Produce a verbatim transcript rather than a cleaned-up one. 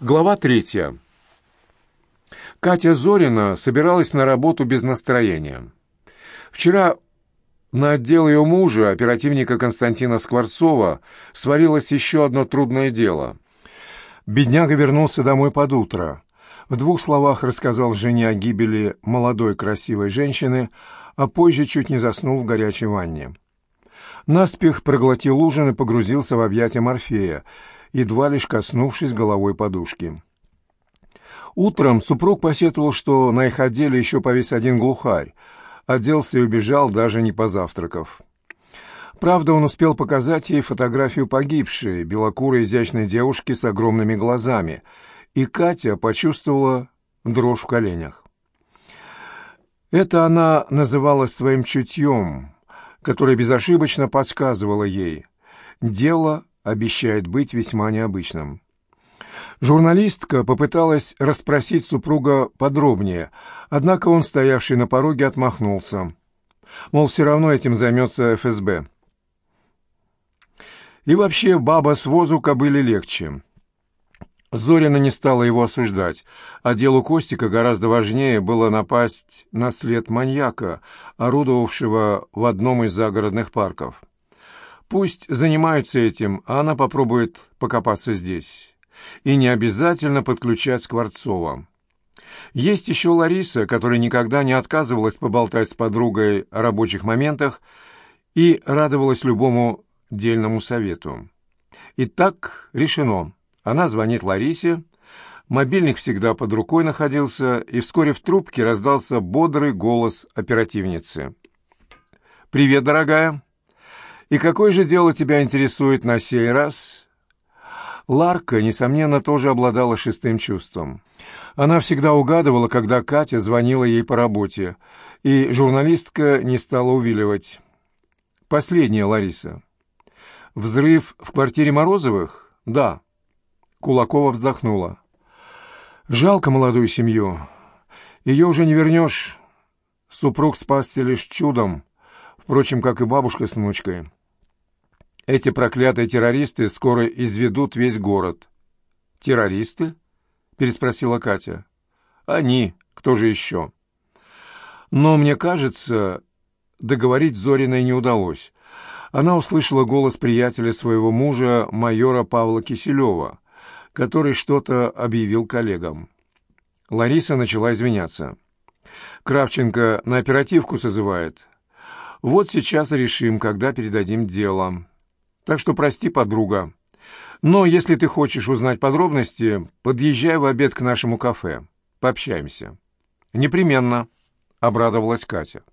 Глава третья. Катя Зорина собиралась на работу без настроения. Вчера на отдел ее мужа, оперативника Константина Скворцова, свалилось еще одно трудное дело. Бедняга вернулся домой под утро. В двух словах рассказал жене о гибели молодой красивой женщины, а позже чуть не заснул в горячей ванне. Наспех проглотил ужин и погрузился в объятия Морфея, едва лишь коснувшись головой подушки. Утром супруг посетовал, что на их отделе еще повис один глухарь, оделся и убежал, даже не позавтракав. Правда, он успел показать ей фотографию погибшей, белокурой изящной девушки с огромными глазами, и Катя почувствовала дрожь в коленях. Это она называла своим чутьем, которое безошибочно подсказывало ей: дело обещает быть весьма необычным. Журналистка попыталась расспросить супруга подробнее, однако он, стоявший на пороге, отмахнулся. Мол, все равно этим займется эф эс бэ. И вообще, баба с возу кобыле легче. Зорина не стала его осуждать, а делу Костика гораздо важнее было напасть на след маньяка, орудовавшего в одном из загородных парков. Пусть занимаются этим, а она попробует покопаться здесь. И не обязательно подключать Скворцова. Есть еще Лариса, которая никогда не отказывалась поболтать с подругой о рабочих моментах и радовалась любому дельному совету. Итак, решено. Она звонит Ларисе, мобильник всегда под рукой находился, и вскоре в трубке раздался бодрый голос оперативницы. «Привет, дорогая. И какое же дело тебя интересует на сей раз?» Ларка, несомненно, тоже обладала шестым чувством. Она всегда угадывала, когда Катя звонила ей по работе, и журналистка не стала увиливать. Последняя, Лариса. «Взрыв в квартире Морозовых?» «Да». Кулакова вздохнула. «Жалко молодую семью. Ее уже не вернешь. Супруг спасся лишь чудом, впрочем, как и бабушка с внучкой. Эти проклятые террористы скоро изведут весь город». «Террористы?» — переспросила Катя. «Они. Кто же еще?» Но, мне кажется, договорить Зориной не удалось. Она услышала голос приятеля своего мужа, майора Павла Киселева, который что-то объявил коллегам. Лариса начала извиняться. «Кравченко на оперативку созывает. Вот сейчас решим, когда передадим дело. Так что прости, подруга. Но если ты хочешь узнать подробности, подъезжай в обед к нашему кафе. Пообщаемся». «Непременно», — обрадовалась Катя.